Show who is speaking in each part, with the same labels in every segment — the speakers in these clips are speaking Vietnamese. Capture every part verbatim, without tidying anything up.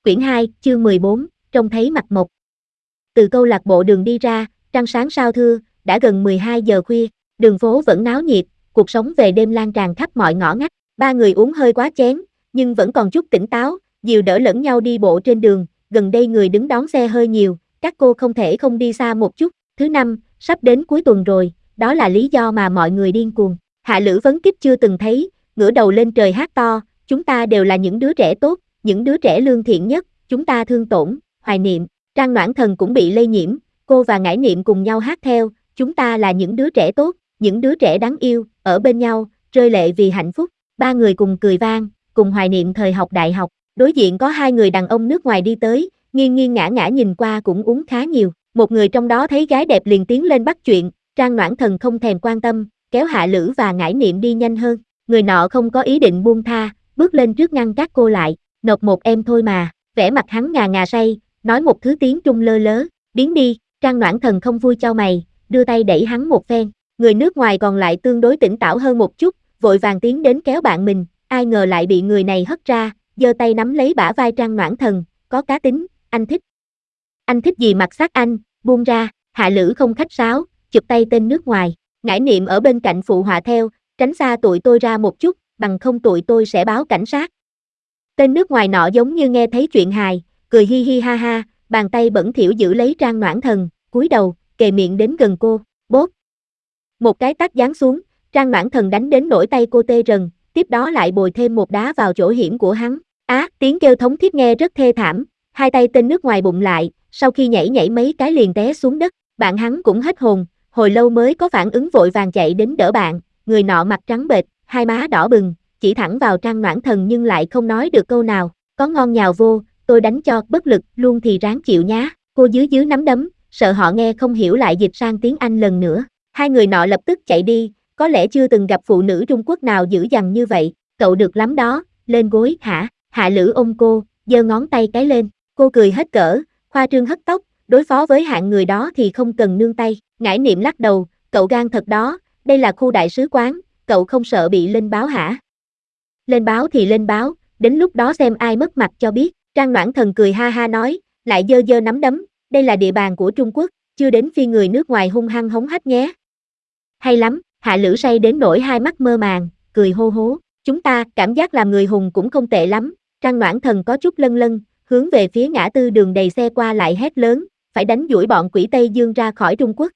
Speaker 1: Quyển hai, chương mười bốn, trông thấy mặt mộc. Từ câu lạc bộ đường đi ra, trăng sáng sao thưa, đã gần mười hai giờ khuya, đường phố vẫn náo nhiệt, cuộc sống về đêm lan tràn khắp mọi ngõ ngách. Ba người uống hơi quá chén, nhưng vẫn còn chút tỉnh táo, dìu đỡ lẫn nhau đi bộ trên đường, gần đây người đứng đón xe hơi nhiều, các cô không thể không đi xa một chút. Thứ năm, sắp đến cuối tuần rồi, đó là lý do mà mọi người điên cuồng. Hạ Lữ Vấn Kích chưa từng thấy, ngửa đầu lên trời hát to, chúng ta đều là những đứa trẻ tốt, những đứa trẻ lương thiện nhất, chúng ta thương tổn, hoài niệm. Trang Noãn Thần cũng bị lây nhiễm, cô và Ngải Niệm cùng nhau hát theo, chúng ta là những đứa trẻ tốt, những đứa trẻ đáng yêu, ở bên nhau, rơi lệ vì hạnh phúc. Ba người cùng cười vang, cùng hoài niệm thời học đại học. Đối diện có hai người đàn ông nước ngoài đi tới, nghiêng nghiêng ngã ngã nhìn qua cũng uống khá nhiều. Một người trong đó thấy gái đẹp liền tiến lên bắt chuyện, Trang Noãn Thần không thèm quan tâm, kéo Hạ Lữ và Ngải Niệm đi nhanh hơn. Người nọ không có ý định buông tha, bước lên trước ngăn các cô lại, nộp một em thôi mà. Vẻ mặt hắn ngà ngà say, nói một thứ tiếng Trung lơ lớ, biến đi. Trang Noãn Thần không vui chau mày, đưa tay đẩy hắn một phen. Người nước ngoài còn lại tương đối tỉnh táo hơn một chút, vội vàng tiến đến kéo bạn mình, ai ngờ lại bị người này hất ra, giơ tay nắm lấy bả vai Trang Noãn Thần, có cá tính, anh thích. Anh thích gì mặt sát anh, buông ra. Hạ Lữ không khách sáo, chụp tay tên nước ngoài. Ngải Niệm ở bên cạnh phụ họa theo, tránh xa tụi tôi ra một chút, bằng không tụi tôi sẽ báo cảnh sát. Tên nước ngoài nọ giống như nghe thấy chuyện hài, cười hi hi ha ha, bàn tay bẩn thỉu giữ lấy Trang Noãn Thần, cúi đầu, kề miệng đến gần cô, bốp. Một cái tát giáng xuống, Trang Noãn Thần đánh đến nỗi tay cô tê rần, tiếp đó lại bồi thêm một đá vào chỗ hiểm của hắn. Á, tiếng kêu thống thiết nghe rất thê thảm, hai tay tên nước ngoài bụng lại, sau khi nhảy nhảy mấy cái liền té xuống đất, bạn hắn cũng hết hồn, hồi lâu mới có phản ứng vội vàng chạy đến đỡ bạn, người nọ mặt trắng bệch, hai má đỏ bừng, chỉ thẳng vào Trang Noãn Thần nhưng lại không nói được câu nào, có ngon nhào vô, tôi đánh cho, bất lực, luôn thì ráng chịu nhá, cô dưới dưới nắm đấm, sợ họ nghe không hiểu lại dịch sang tiếng Anh lần nữa, hai người nọ lập tức chạy đi, có lẽ chưa từng gặp phụ nữ Trung Quốc nào dữ dằn như vậy, cậu được lắm đó, lên gối, hả, Hạ Lữ ôm cô, giơ ngón tay cái lên, cô cười hết cỡ, khoa trương hất tóc, đối phó với hạng người đó thì không cần nương tay, Ngải Niệm lắc đầu, cậu gan thật đó, đây là khu đại sứ quán, cậu không sợ bị lên báo hả? Lên báo thì lên báo, đến lúc đó xem ai mất mặt cho biết. Trang Noãn Thần cười ha ha nói, lại giơ giơ nắm đấm, đây là địa bàn của Trung Quốc, chưa đến phiên người nước ngoài hung hăng hống hách nhé. Hay lắm, Hạ Lữ say đến nỗi hai mắt mơ màng, cười hô hố, chúng ta, cảm giác làm người hùng cũng không tệ lắm. Trang Noãn Thần có chút lân lân, hướng về phía ngã tư đường đầy xe qua lại hét lớn, phải đánh đuổi bọn quỷ Tây Dương ra khỏi Trung Quốc.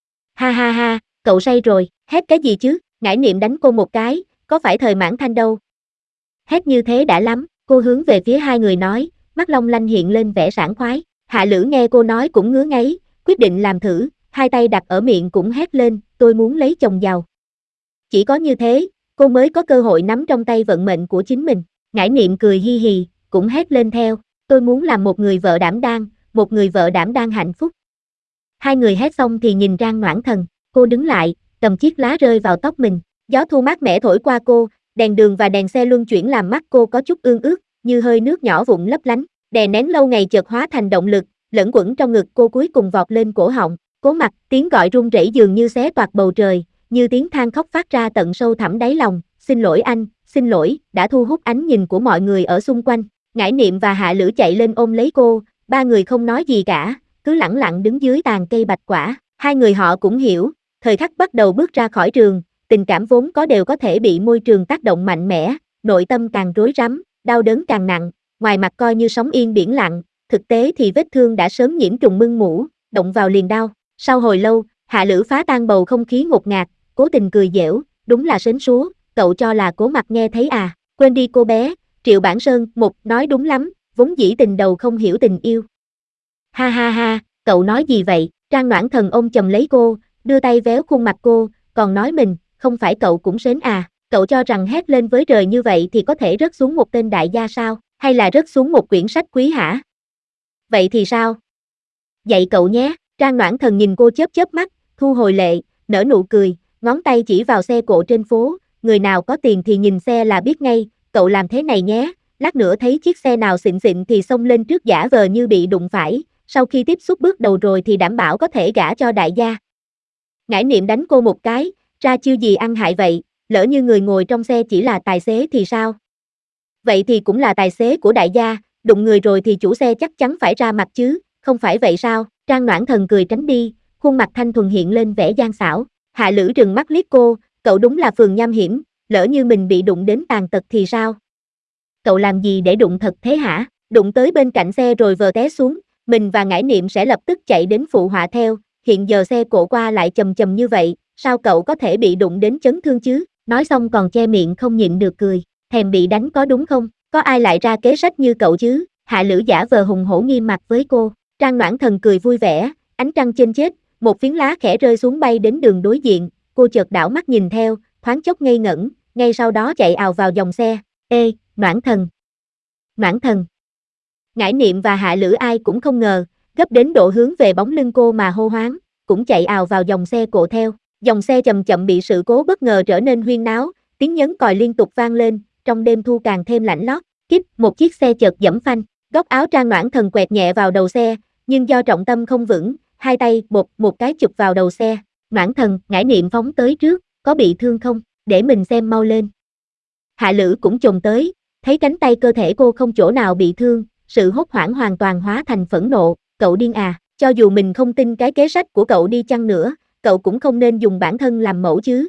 Speaker 1: Ha ha ha, cậu say rồi, hét cái gì chứ, Ngải Niệm đánh cô một cái, có phải thời Mãn Thanh đâu. Hét như thế đã lắm, cô hướng về phía hai người nói, mắt long lanh hiện lên vẻ sảng khoái. Hạ Lữ nghe cô nói cũng ngứa ngáy, quyết định làm thử, hai tay đặt ở miệng cũng hét lên, tôi muốn lấy chồng giàu. Chỉ có như thế, cô mới có cơ hội nắm trong tay vận mệnh của chính mình. Ngải Niệm cười hi hì, cũng hét lên theo, tôi muốn làm một người vợ đảm đang, một người vợ đảm đang hạnh phúc. Hai người hét xong thì nhìn Trang Noãn Thần, cô đứng lại, cầm chiếc lá rơi vào tóc mình, gió thu mát mẻ thổi qua cô, đèn đường và đèn xe luân chuyển làm mắt cô có chút ương ướt, như hơi nước nhỏ vụn lấp lánh, đè nén lâu ngày chợt hóa thành động lực, lẫn quẩn trong ngực cô cuối cùng vọt lên cổ họng, cố mặt, tiếng gọi run rẩy dường như xé toạc bầu trời, như tiếng than khóc phát ra tận sâu thẳm đáy lòng, xin lỗi anh, xin lỗi, đã thu hút ánh nhìn của mọi người ở xung quanh. Ngải Niệm và Hạ Lữ chạy lên ôm lấy cô, ba người không nói gì cả, cứ lẳng lặng đứng dưới tàn cây bạch quả, hai người họ cũng hiểu, thời khắc bắt đầu bước ra khỏi trường, tình cảm vốn có đều có thể bị môi trường tác động mạnh mẽ, nội tâm càng rối rắm, đau đớn càng nặng, ngoài mặt coi như sóng yên biển lặng, thực tế thì vết thương đã sớm nhiễm trùng mưng mủ, động vào liền đau. Sau hồi lâu, Hạ Lữ phá tan bầu không khí ngột ngạt, cố tình cười giễu, đúng là sến súa, cậu cho là Cố Mặt nghe thấy à, quên đi cô bé, Triệu Bản Sơn, một, nói đúng lắm, vốn dĩ tình đầu không hiểu tình yêu. Ha ha ha, cậu nói gì vậy, Trang Noãn Thần ôm chầm lấy cô, đưa tay véo khuôn mặt cô, còn nói mình, không phải cậu cũng sến à, cậu cho rằng hét lên với trời như vậy thì có thể rớt xuống một tên đại gia sao, hay là rớt xuống một quyển sách quý hả? Vậy thì sao? Dạy cậu nhé, Trang Noãn Thần nhìn cô chớp chớp mắt, thu hồi lệ, nở nụ cười, ngón tay chỉ vào xe cộ trên phố, người nào có tiền thì nhìn xe là biết ngay, cậu làm thế này nhé, lát nữa thấy chiếc xe nào xịn xịn thì xông lên trước giả vờ như bị đụng phải, sau khi tiếp xúc bước đầu rồi thì đảm bảo có thể gả cho đại gia. Ngải Niệm đánh cô một cái, ra chiêu gì ăn hại vậy, lỡ như người ngồi trong xe chỉ là tài xế thì sao? Vậy thì cũng là tài xế của đại gia, đụng người rồi thì chủ xe chắc chắn phải ra mặt chứ, không phải vậy sao? Trang Noãn Thần cười tránh đi, khuôn mặt thanh thuần hiện lên vẻ gian xảo. Hạ Lữ trừng mắt liếc cô, cậu đúng là phường nham hiểm, lỡ như mình bị đụng đến tàn tật thì sao? Cậu làm gì để đụng thật thế hả? Đụng tới bên cạnh xe rồi vờ té xuống, mình và Ngải Niệm sẽ lập tức chạy đến phụ họa theo, hiện giờ xe cộ qua lại chầm chầm như vậy, sao cậu có thể bị đụng đến chấn thương chứ? Nói xong còn che miệng không nhịn được cười, thèm bị đánh có đúng không? Có ai lại ra kế sách như cậu chứ? Hạ Lữ giả vờ hùng hổ nghiêm mặt với cô. Trang Noãn Thần cười vui vẻ, ánh trăng trên chết, một phiến lá khẽ rơi xuống bay đến đường đối diện, cô chợt đảo mắt nhìn theo, thoáng chốc ngây ngẩn, ngay sau đó chạy ào vào dòng xe. Ê, Noãn Thần! Noãn Thần! Ngải Niệm và Hạ Lữ ai cũng không ngờ, gấp đến độ hướng về bóng lưng cô mà hô hoáng, cũng chạy ào vào dòng xe cộ theo. Dòng xe chậm chậm bị sự cố bất ngờ trở nên huyên náo, tiếng nhấn còi liên tục vang lên, trong đêm thu càng thêm lạnh lót. Kíp, một chiếc xe chợt giẫm phanh, góc áo Trang Noãn Thần quẹt nhẹ vào đầu xe, nhưng do trọng tâm không vững, hai tay bột một cái chụp vào đầu xe. Noãn Thần, Ngải Niệm phóng tới trước, có bị thương không? Để mình xem mau lên. Hạ Lữ cũng chồm tới, thấy cánh tay cơ thể cô không chỗ nào bị thương, sự hốt hoảng hoàn toàn hóa thành phẫn nộ. Cậu điên à, cho dù mình không tin cái kế sách của cậu đi chăng nữa, cậu cũng không nên dùng bản thân làm mẫu chứ.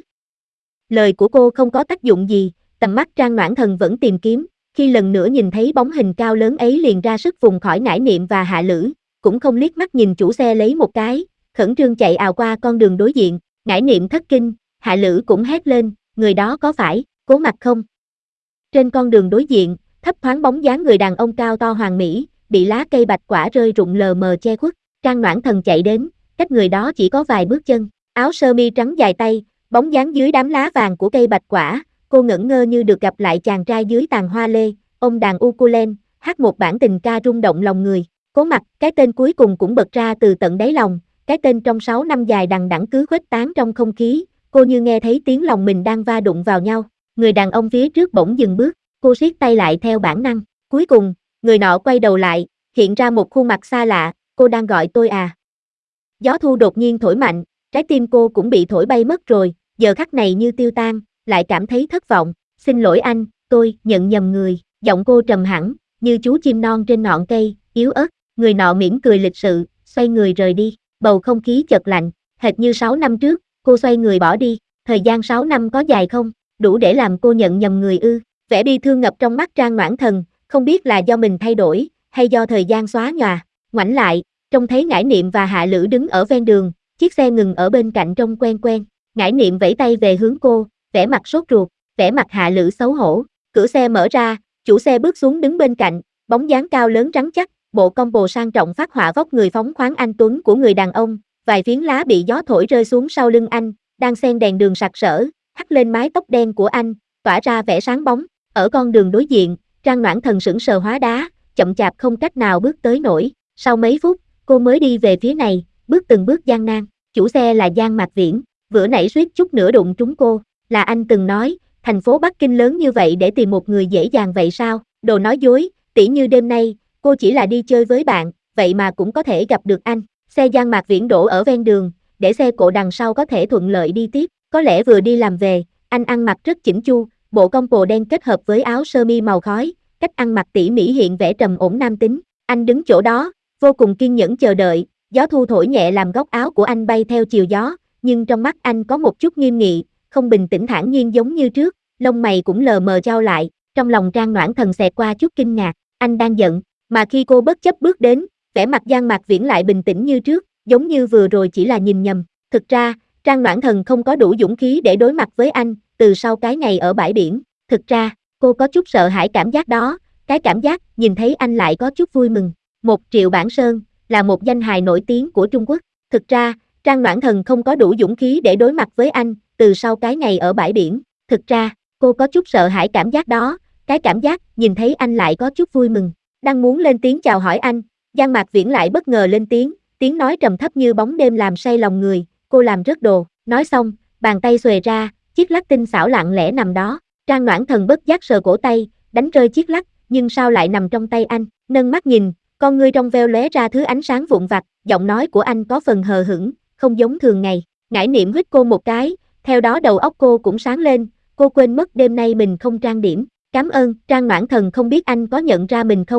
Speaker 1: Lời của cô không có tác dụng gì, tầm mắt Trang Noãn Thần vẫn tìm kiếm, khi lần nữa nhìn thấy bóng hình cao lớn ấy liền ra sức vùng khỏi Ngải Niệm và Hạ Lữ, cũng không liếc mắt nhìn chủ xe lấy một cái, khẩn trương chạy ào qua con đường đối diện. Ngải Niệm thất kinh, Hạ Lữ cũng hét lên, người đó có phải Cố Mặc không? Trên con đường đối diện, thấp thoáng bóng dáng người đàn ông cao to hoàn mỹ, bị lá cây bạch quả rơi rụng lờ mờ che khuất. Trang Noãn Thần chạy đến, cách người đó chỉ có vài bước chân, áo sơ mi trắng dài tay, bóng dáng dưới đám lá vàng của cây bạch quả, cô ngẩn ngơ như được gặp lại chàng trai dưới tàn hoa lê, ôm đàn ukulele, hát một bản tình ca rung động lòng người. Cố Mặc, cái tên cuối cùng cũng bật ra từ tận đáy lòng, cái tên trong sáu năm dài đằng đẵng cứ khuếch tán trong không khí, cô như nghe thấy tiếng lòng mình đang va đụng vào nhau. Người đàn ông phía trước bỗng dừng bước, cô siết tay lại theo bản năng. Cuối cùng, người nọ quay đầu lại, hiện ra một khuôn mặt xa lạ, cô đang gọi tôi à? Gió thu đột nhiên thổi mạnh, trái tim cô cũng bị thổi bay mất rồi, giờ khắc này như tiêu tan, lại cảm thấy thất vọng. Xin lỗi anh, tôi nhận nhầm người. Giọng cô trầm hẳn, như chú chim non trên ngọn cây, yếu ớt. Người nọ mỉm cười lịch sự, xoay người rời đi. Bầu không khí chợt lạnh, hệt như sáu năm trước, cô xoay người bỏ đi. Thời gian sáu năm có dài không? Đủ để làm cô nhận nhầm người ư? Vẻ bi thương ngập trong mắt Trang Noãn Thần, không biết là do mình thay đổi, hay do thời gian xóa nhòa. Ngoảnh lại, trông thấy Ngải Niệm và Hạ Lữ đứng ở ven đường, chiếc xe ngừng ở bên cạnh trông quen quen. Ngải Niệm vẫy tay về hướng cô, vẻ mặt sốt ruột, vẻ mặt Hạ Lữ xấu hổ. Cửa xe mở ra, chủ xe bước xuống đứng bên cạnh, bóng dáng cao lớn rắn chắc, bộ combo sang trọng phát họa vóc người phóng khoáng anh tuấn của người đàn ông, vài phiến lá bị gió thổi rơi xuống sau lưng anh, đang xen đèn đường sặc sỡ, hắt lên mái tóc đen của anh, tỏa ra vẻ sáng bóng. Ở con đường đối diện, Trang Noãn Thần sững sờ hóa đá, chậm chạp không cách nào bước tới nổi. Sau mấy phút, cô mới đi về phía này, bước từng bước gian nan. Chủ xe là Giang Mạc Viễn, vừa nãy suýt chút nữa đụng trúng cô. Là anh từng nói, thành phố Bắc Kinh lớn như vậy để tìm một người dễ dàng vậy sao? Đồ nói dối, tỉ như đêm nay, cô chỉ là đi chơi với bạn, vậy mà cũng có thể gặp được anh. Xe Giang Mạc Viễn đổ ở ven đường, để xe cộ đằng sau có thể thuận lợi đi tiếp. Có lẽ vừa đi làm về, anh ăn mặc rất chỉnh chu, bộ combo đen kết hợp với áo sơ mi màu khói, cách ăn mặc tỉ mỉ hiện vẻ trầm ổn nam tính. Anh đứng chỗ đó, vô cùng kiên nhẫn chờ đợi, gió thu thổi nhẹ làm góc áo của anh bay theo chiều gió, nhưng trong mắt anh có một chút nghiêm nghị, không bình tĩnh thản nhiên giống như trước, lông mày cũng lờ mờ chau lại, trong lòng Trang Noãn Thần xẹt qua chút kinh ngạc, anh đang giận, mà khi cô bất chấp bước đến, vẻ mặt Giang Mạc Viễn lại bình tĩnh như trước, giống như vừa rồi chỉ là nhìn nhầm. Thực ra, Trang Noãn Thần không có đủ dũng khí để đối mặt với anh, từ sau cái ngày ở bãi biển. Thực ra, cô có chút sợ hãi cảm giác đó, cái cảm giác nhìn thấy anh lại có chút vui mừng. Một Triệu Bản Sơn là một danh hài nổi tiếng của Trung Quốc. Thực ra, Trang Noãn Thần không có đủ dũng khí để đối mặt với anh, từ sau cái ngày ở bãi biển. Thực ra, cô có chút sợ hãi cảm giác đó, cái cảm giác nhìn thấy anh lại có chút vui mừng. Đang muốn lên tiếng chào hỏi anh, Giang Mạc Viễn lại bất ngờ lên tiếng, tiếng nói trầm thấp như bóng đêm làm say lòng người, cô làm rớt đồ. Nói xong, bàn tay xuề ra, chiếc lắc tinh xảo lặng lẽ nằm đó. Trang Noãn Thần bất giác sờ cổ tay, đánh rơi chiếc lắc, nhưng sao lại nằm trong tay anh? Nâng mắt nhìn, con ngươi trong veo lóe ra thứ ánh sáng vụn vặt, giọng nói của anh có phần hờ hững, không giống thường ngày. Ngải Niệm huýt cô một cái, theo đó đầu óc cô cũng sáng lên, cô quên mất đêm nay mình không trang điểm. Cảm ơn. Trang Noãn Thần không biết anh có nhận ra mình không,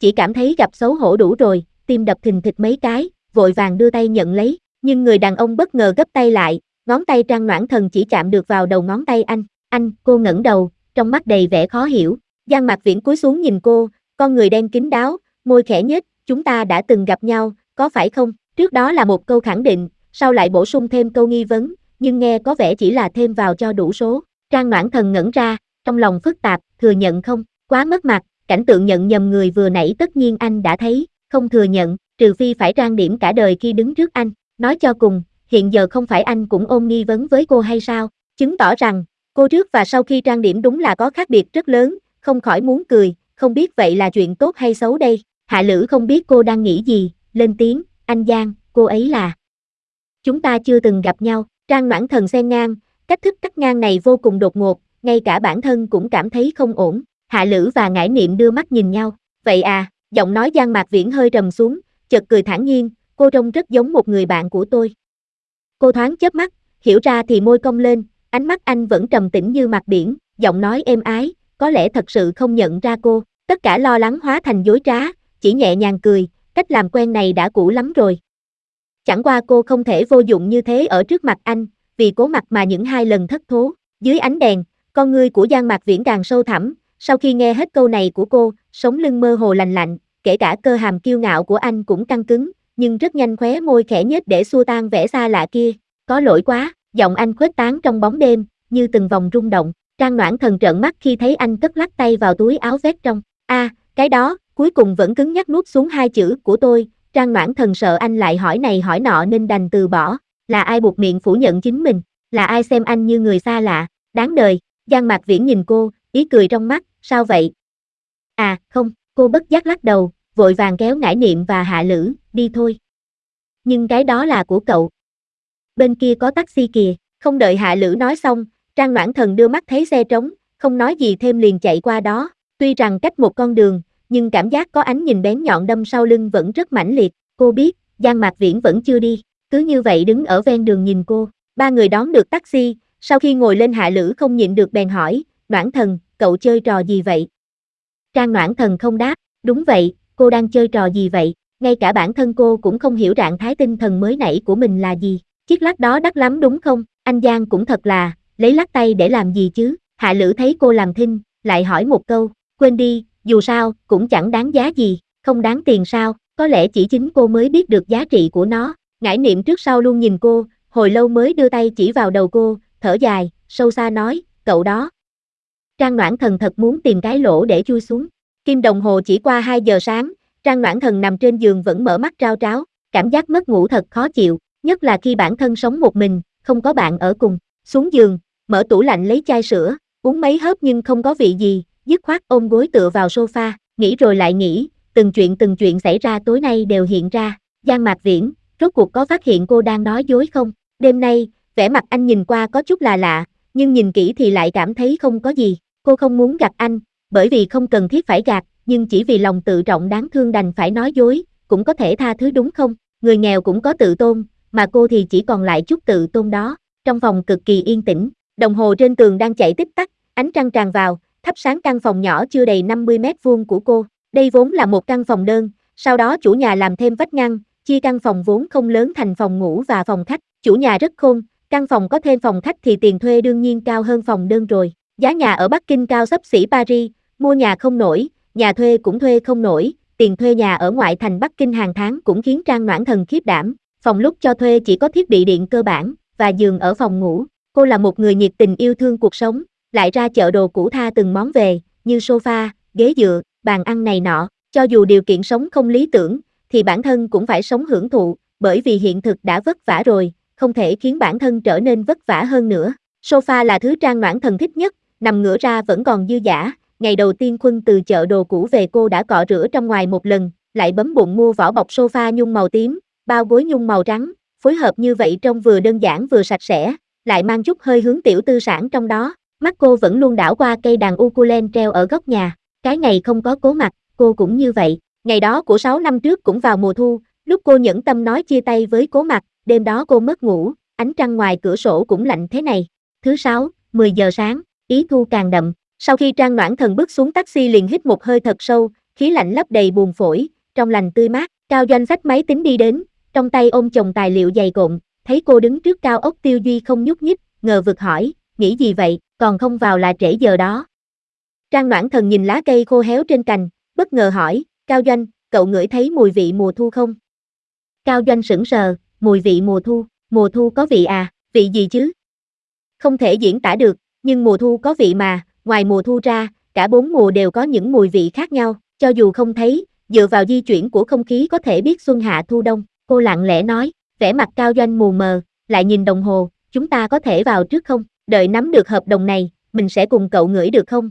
Speaker 1: chỉ cảm thấy gặp xấu hổ đủ rồi, tim đập thình thịch mấy cái, vội vàng đưa tay nhận lấy, nhưng người đàn ông bất ngờ gấp tay lại, ngón tay Trang Noãn Thần chỉ chạm được vào đầu ngón tay anh, anh, cô ngẩng đầu, trong mắt đầy vẻ khó hiểu, Giang Mạc Viễn cúi xuống nhìn cô, con người đen kín đáo, môi khẽ nhếch, chúng ta đã từng gặp nhau, có phải không? Trước đó là một câu khẳng định, sau lại bổ sung thêm câu nghi vấn, nhưng nghe có vẻ chỉ là thêm vào cho đủ số. Trang Noãn Thần ngẩn ra, trong lòng phức tạp, thừa nhận không, quá mất mặt, cảnh tượng nhận nhầm người vừa nãy tất nhiên anh đã thấy, không thừa nhận, trừ phi phải trang điểm cả đời khi đứng trước anh, nói cho cùng, hiện giờ không phải anh cũng ôm nghi vấn với cô hay sao, chứng tỏ rằng, cô trước và sau khi trang điểm đúng là có khác biệt rất lớn, không khỏi muốn cười, không biết vậy là chuyện tốt hay xấu đây, Hạ Lữ không biết cô đang nghĩ gì, lên tiếng, anh Giang, cô ấy là... Chúng ta chưa từng gặp nhau, Trang Noãn Thần xen ngang, cách thức cắt ngang này vô cùng đột ngột, ngay cả bản thân cũng cảm thấy không ổn, Hạ Lữ và Ngải Niệm đưa mắt nhìn nhau, vậy à, giọng nói Giang Mạc Viễn hơi trầm xuống, chợt cười thản nhiên, cô trông rất giống một người bạn của tôi. Cô thoáng chớp mắt, hiểu ra thì môi cong lên, ánh mắt anh vẫn trầm tĩnh như mặt biển, giọng nói êm ái, có lẽ thật sự không nhận ra cô, tất cả lo lắng hóa thành dối trá, chỉ nhẹ nhàng cười, cách làm quen này đã cũ lắm rồi. Chẳng qua cô không thể vô dụng như thế ở trước mặt anh, vì cố mặt mà những hai lần thất thố, dưới ánh đèn, con ngươi của Giang Mạc Viễn càng sâu thẳm, sau khi nghe hết câu này của cô, sống lưng mơ hồ lành lạnh, kể cả cơ hàm kiêu ngạo của anh cũng căng cứng, nhưng rất nhanh khóe môi khẽ nhếch để xua tan vẻ xa lạ kia, có lỗi quá, giọng anh khuếch tán trong bóng đêm, như từng vòng rung động, Trang Noãn Thần trợn mắt khi thấy anh cất lắc tay vào túi áo vest trong, a, à, cái đó, cuối cùng vẫn cứng nhắc nuốt xuống hai chữ của tôi, Trang Noãn Thần sợ anh lại hỏi này hỏi nọ nên đành từ bỏ, là ai buộc miệng phủ nhận chính mình, là ai xem anh như người xa lạ, đáng đời, Giang Mạc Viễn nhìn cô, ý cười trong mắt, sao vậy? À, không, cô bất giác lắc đầu, vội vàng kéo Ngải Niệm và Hạ Lữ, đi thôi. Nhưng cái đó là của cậu. Bên kia có taxi kìa, không đợi Hạ Lữ nói xong, Trang Noãn Thần đưa mắt thấy xe trống, không nói gì thêm liền chạy qua đó, tuy rằng cách một con đường, nhưng cảm giác có ánh nhìn bén nhọn đâm sau lưng vẫn rất mãnh liệt, cô biết, Giang Mạc Viễn vẫn chưa đi, cứ như vậy đứng ở ven đường nhìn cô, ba người đón được taxi, sau khi ngồi lên Hạ Lữ không nhịn được bèn hỏi, Noãn Thần, cậu chơi trò gì vậy? Trang Noãn Thần không đáp, đúng vậy, cô đang chơi trò gì vậy, ngay cả bản thân cô cũng không hiểu trạng thái tinh thần mới nãy của mình là gì, chiếc lắc đó đắt lắm đúng không, anh Giang cũng thật là, lấy lắc tay để làm gì chứ, Hạ Lữ thấy cô làm thinh, lại hỏi một câu, quên đi, dù sao, cũng chẳng đáng giá gì, không đáng tiền sao, có lẽ chỉ chính cô mới biết được giá trị của nó, Ngải Niệm trước sau luôn nhìn cô, hồi lâu mới đưa tay chỉ vào đầu cô, thở dài, sâu xa nói, cậu đó. Trang Noãn Thần thật muốn tìm cái lỗ để chui xuống, kim đồng hồ chỉ qua hai giờ sáng, Trang Noãn Thần nằm trên giường vẫn mở mắt trao tráo, cảm giác mất ngủ thật khó chịu, nhất là khi bản thân sống một mình, không có bạn ở cùng, xuống giường, mở tủ lạnh lấy chai sữa, uống mấy hớp nhưng không có vị gì, dứt khoát ôm gối tựa vào sofa, nghĩ rồi lại nghĩ, từng chuyện từng chuyện xảy ra tối nay đều hiện ra, Giang Mạc Viễn, rốt cuộc có phát hiện cô đang nói dối không, đêm nay, vẻ mặt anh nhìn qua có chút là lạ, nhưng nhìn kỹ thì lại cảm thấy không có gì, cô không muốn gạt anh, bởi vì không cần thiết phải gạt, nhưng chỉ vì lòng tự trọng đáng thương đành phải nói dối, cũng có thể tha thứ đúng không, người nghèo cũng có tự tôn, mà cô thì chỉ còn lại chút tự tôn đó, trong phòng cực kỳ yên tĩnh, đồng hồ trên tường đang chạy tích tắc, ánh trăng tràn vào, thắp sáng căn phòng nhỏ chưa đầy năm mươi mét vuông của cô, đây vốn là một căn phòng đơn, sau đó chủ nhà làm thêm vách ngăn, chia căn phòng vốn không lớn thành phòng ngủ và phòng khách, chủ nhà rất khôn, căn phòng có thêm phòng khách thì tiền thuê đương nhiên cao hơn phòng đơn rồi, giá nhà ở Bắc Kinh cao xấp xỉ Paris, mua nhà không nổi, nhà thuê cũng thuê không nổi, tiền thuê nhà ở ngoại thành Bắc Kinh hàng tháng cũng khiến Trang Noãn Thần khiếp đảm, phòng lúc cho thuê chỉ có thiết bị điện cơ bản, và giường ở phòng ngủ, cô là một người nhiệt tình yêu thương cuộc sống, lại ra chợ đồ cũ tha từng món về, như sofa, ghế dựa, bàn ăn này nọ, cho dù điều kiện sống không lý tưởng, thì bản thân cũng phải sống hưởng thụ, bởi vì hiện thực đã vất vả rồi, không thể khiến bản thân trở nên vất vả hơn nữa. Sofa là thứ Trang Noãn Thần thích nhất, nằm ngửa ra vẫn còn dư dả, ngày đầu tiên Khuân từ chợ đồ cũ về cô đã cọ rửa trong ngoài một lần, lại bấm bụng mua vỏ bọc sofa nhung màu tím, bao gối nhung màu trắng, phối hợp như vậy trông vừa đơn giản vừa sạch sẽ, lại mang chút hơi hướng tiểu tư sản trong đó. Mắt cô vẫn luôn đảo qua cây đàn ukulele treo ở góc nhà, cái ngày không có Cố Mặc, cô cũng như vậy, ngày đó của sáu năm trước cũng vào mùa thu, lúc cô nhẫn tâm nói chia tay với Cố Mặc, đêm đó cô mất ngủ, ánh trăng ngoài cửa sổ cũng lạnh thế này. Thứ sáu, mười giờ sáng, ý thu càng đậm, sau khi Trang Noãn Thần bước xuống taxi liền hít một hơi thật sâu, khí lạnh lấp đầy buồng phổi, trong lành tươi mát. Cao Doanh xách máy tính đi đến, trong tay ôm chồng tài liệu dày cộm, thấy cô đứng trước cao ốc Tiêu Duy không nhúc nhích, ngờ vực hỏi, nghĩ gì vậy, còn không vào là trễ giờ đó. Trang Noãn Thần nhìn lá cây khô héo trên cành, bất ngờ hỏi, Cao Doanh, cậu ngửi thấy mùi vị mùa thu không? Cao Doanh sững sờ, mùi vị mùa thu, mùa thu có vị à, vị gì chứ? Không thể diễn tả được, nhưng mùa thu có vị mà, ngoài mùa thu ra, cả bốn mùa đều có những mùi vị khác nhau, cho dù không thấy, dựa vào di chuyển của không khí có thể biết xuân hạ thu đông, cô lặng lẽ nói, vẻ mặt Cao Doanh mù mờ, lại nhìn đồng hồ, chúng ta có thể vào trước không, đợi nắm được hợp đồng này, mình sẽ cùng cậu ngửi được không?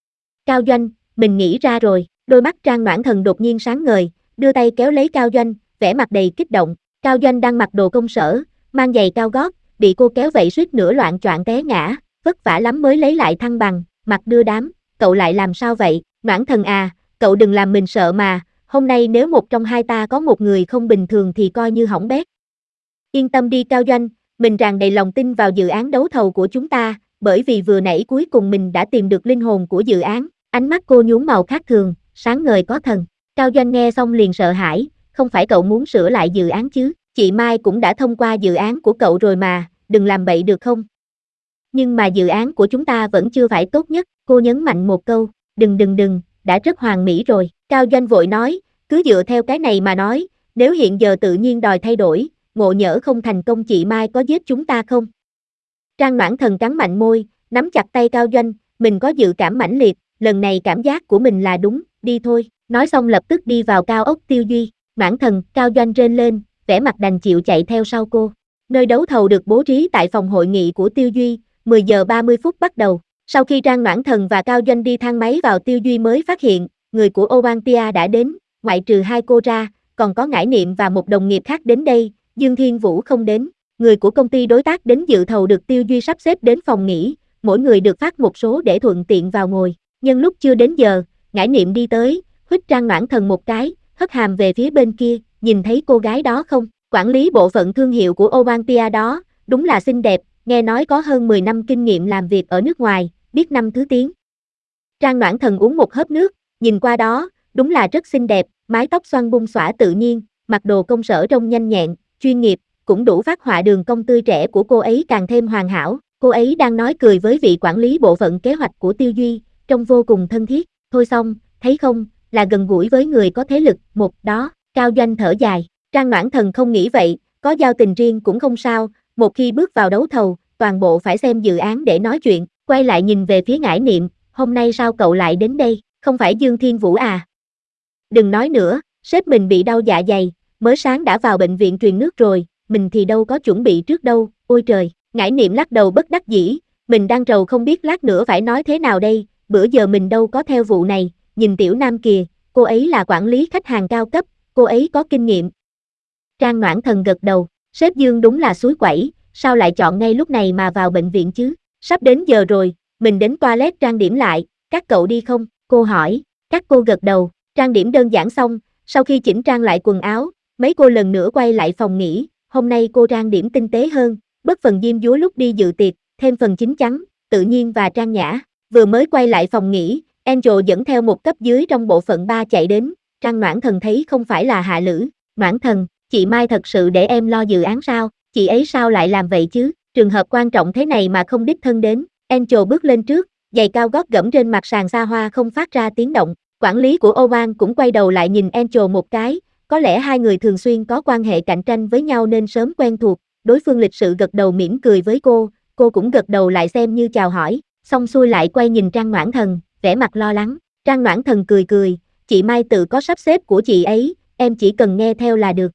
Speaker 1: Cao Doanh, mình nghĩ ra rồi, đôi mắt Trang Noãn Thần đột nhiên sáng ngời, đưa tay kéo lấy Cao Doanh, vẻ mặt đầy kích động, Cao Doanh đang mặc đồ công sở, mang giày cao gót, bị cô kéo vậy suýt nữa loạng choạng té ngã, vất vả lắm mới lấy lại thăng bằng, mặt đưa đám, cậu lại làm sao vậy, Noãn Thần à, cậu đừng làm mình sợ mà, hôm nay nếu một trong hai ta có một người không bình thường thì coi như hỏng bét. Yên tâm đi Cao Doanh, mình tràn đầy lòng tin vào dự án đấu thầu của chúng ta, bởi vì vừa nãy cuối cùng mình đã tìm được linh hồn của dự án, ánh mắt cô nhuốm màu khác thường, sáng ngời có thần. Cao Doanh nghe xong liền sợ hãi, không phải cậu muốn sửa lại dự án chứ, chị Mai cũng đã thông qua dự án của cậu rồi mà, đừng làm bậy được không? Nhưng mà dự án của chúng ta vẫn chưa phải tốt nhất, cô nhấn mạnh một câu, đừng đừng đừng, đã rất hoàn mỹ rồi, Cao Doanh vội nói, cứ dựa theo cái này mà nói, nếu hiện giờ tự nhiên đòi thay đổi, ngộ nhỡ không thành công chị Mai có giết chúng ta không? Trang Noãn Thần cắn mạnh môi, nắm chặt tay Cao Doanh, mình có dự cảm mãnh liệt, lần này cảm giác của mình là đúng, đi thôi, nói xong lập tức đi vào cao ốc Tiêu Duy, Noãn Thần, Cao Doanh rên lên, vẻ mặt đành chịu chạy theo sau cô. Nơi đấu thầu được bố trí tại phòng hội nghị của Tiêu Duy, mười giờ ba mươi phút bắt đầu. Sau khi Trang Noãn Thần và Cao Doanh đi thang máy vào Tiêu Duy mới phát hiện, người của Obantia đã đến, ngoại trừ hai cô ra, còn có Ngải Niệm và một đồng nghiệp khác đến đây, Dương Thiên Vũ không đến. Người của công ty đối tác đến dự thầu được Tiêu Duy sắp xếp đến phòng nghỉ, mỗi người được phát một số để thuận tiện vào ngồi. Nhưng lúc chưa đến giờ, Ngải Niệm đi tới, huých Trang Noãn Thần một cái, hất hàm về phía bên kia, nhìn thấy cô gái đó không? Quản lý bộ phận thương hiệu của Obantia đó, đúng là xinh đẹp, nghe nói có hơn mười năm kinh nghiệm làm việc ở nước ngoài, biết năm thứ tiếng. Trang Noãn Thần uống một hớp nước, nhìn qua đó, đúng là rất xinh đẹp, mái tóc xoăn bung xõa tự nhiên, mặc đồ công sở trông nhanh nhẹn, chuyên nghiệp, cũng đủ phát họa đường cong tươi trẻ của cô ấy càng thêm hoàn hảo. Cô ấy đang nói cười với vị quản lý bộ phận kế hoạch của Tiêu Duy, trông vô cùng thân thiết. Thôi xong, thấy không, là gần gũi với người có thế lực, một đó, Cao Doanh thở dài. Trang Noãn Thần không nghĩ vậy, có giao tình riêng cũng không sao, một khi bước vào đấu thầu, toàn bộ phải xem dự án để nói chuyện, quay lại nhìn về phía Ngải Niệm, hôm nay sao cậu lại đến đây, không phải Dương Thiên Vũ à? Đừng nói nữa, sếp mình bị đau dạ dày, mới sáng đã vào bệnh viện truyền nước rồi, mình thì đâu có chuẩn bị trước đâu, ôi trời, Ngải Niệm lắc đầu bất đắc dĩ, mình đang rầu không biết lát nữa phải nói thế nào đây, bữa giờ mình đâu có theo vụ này, nhìn Tiểu Nam kìa, cô ấy là quản lý khách hàng cao cấp, cô ấy có kinh nghiệm. Trang Noãn Thần gật đầu, sếp Dương đúng là suối quẩy, sao lại chọn ngay lúc này mà vào bệnh viện chứ, sắp đến giờ rồi, mình đến toilet trang điểm lại, các cậu đi không, cô hỏi, các cô gật đầu, trang điểm đơn giản xong, sau khi chỉnh trang lại quần áo, mấy cô lần nữa quay lại phòng nghỉ, hôm nay cô trang điểm tinh tế hơn, bớt phần diêm dúa lúc đi dự tiệc, thêm phần chín chắn, tự nhiên và trang nhã, vừa mới quay lại phòng nghỉ, Angel dẫn theo một cấp dưới trong bộ phận ba chạy đến, Trang Noãn Thần thấy không phải là Hạ Lữ, Noãn Thần, chị Mai thật sự để em lo dự án sao, chị ấy sao lại làm vậy chứ, trường hợp quan trọng thế này mà không đích thân đến, Angel bước lên trước, giày cao gót gẫm trên mặt sàn xa hoa không phát ra tiếng động, quản lý của Oban cũng quay đầu lại nhìn Angel một cái, có lẽ hai người thường xuyên có quan hệ cạnh tranh với nhau nên sớm quen thuộc, đối phương lịch sự gật đầu mỉm cười với cô, cô cũng gật đầu lại xem như chào hỏi, xong xuôi lại quay nhìn Trang Noãn Thần, vẻ mặt lo lắng, Trang Noãn Thần cười cười, chị Mai tự có sắp xếp của chị ấy, em chỉ cần nghe theo là được.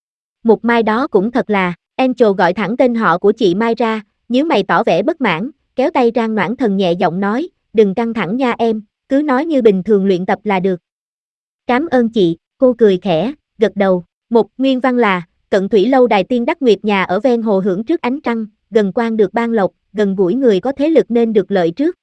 Speaker 1: Một Mai đó cũng thật là, Angel gọi thẳng tên họ của chị Mai ra, nhíu mày tỏ vẻ bất mãn, kéo tay Trang Noãn Thần nhẹ giọng nói, đừng căng thẳng nha em, cứ nói như bình thường luyện tập là được. Cảm ơn chị, cô cười khẽ, gật đầu, một nguyên văn là, cận thủy lâu đài tiên đắc nguyệt nhà ở ven hồ hưởng trước ánh trăng, gần quan được ban lộc, gần gũi người có thế lực nên được lợi trước,